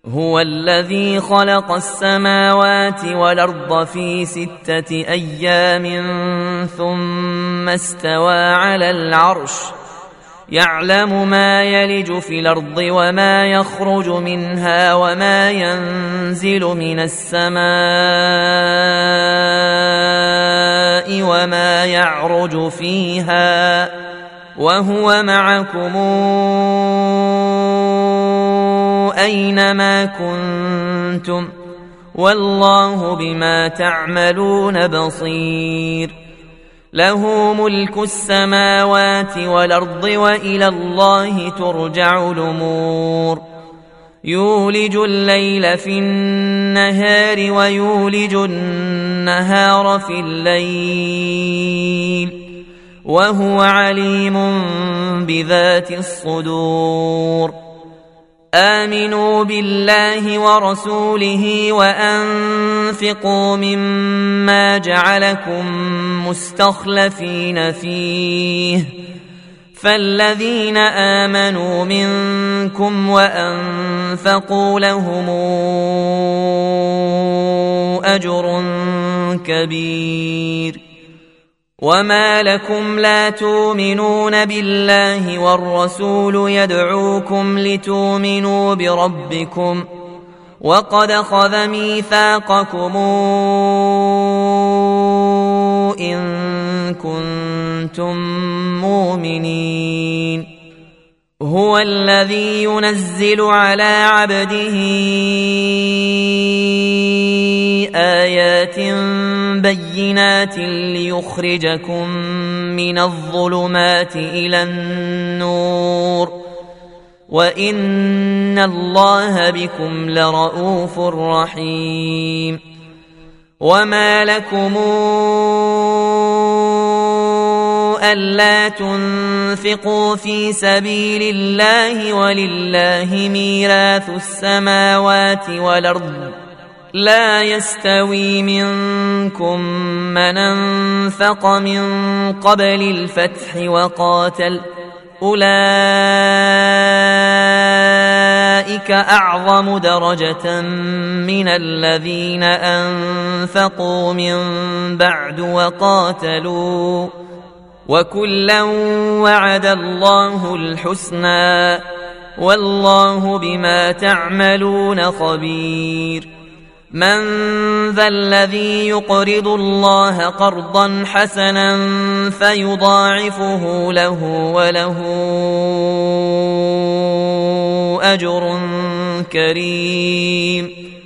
هو الذي خلق السماوات والأرض في 6 أيام ثم استوى على العرش يعلم ما يلج في الأرض وما يخرج منها وما ينزل من السماء وما يعرج فيها وهو معكم أينما كنتم والله بما تعملون بصير له ملك السماوات والأرض وإلى الله ترجع الأمور يولج الليل في النهار ويولج النهار في الليل وهو عليم بذات الصدور آمنوا بالله ورسوله وأنفقوا مما جعلكم مستخلفين فيه فالذين آمنوا منكم وأنفقوا لهم أجر كبير وما لكم لا تؤمنون بالله والرسول يدعوكم لتؤمنوا بربكم وقد أخذ ميثاقكم إن كنتم مؤمنين هو الذي ينزل على عبده آيات بينات ليخرجكم من الظلمات إلى النور وإن الله بكم لرؤوف رحيم وما لكم ألا تنفقوا في سبيل الله ولله ميراث السماوات والأرض لا يستوي منكم من أنفق من قبل الفتح وقاتل أولئك أعظم درجة من الذين أنفقوا من بعد وقاتلوا وكلا وعد الله الحسنى والله بما تعملون خبير من ذا الذي يقرض الله قرضا حسنا فيضاعفه له وله أجر كريم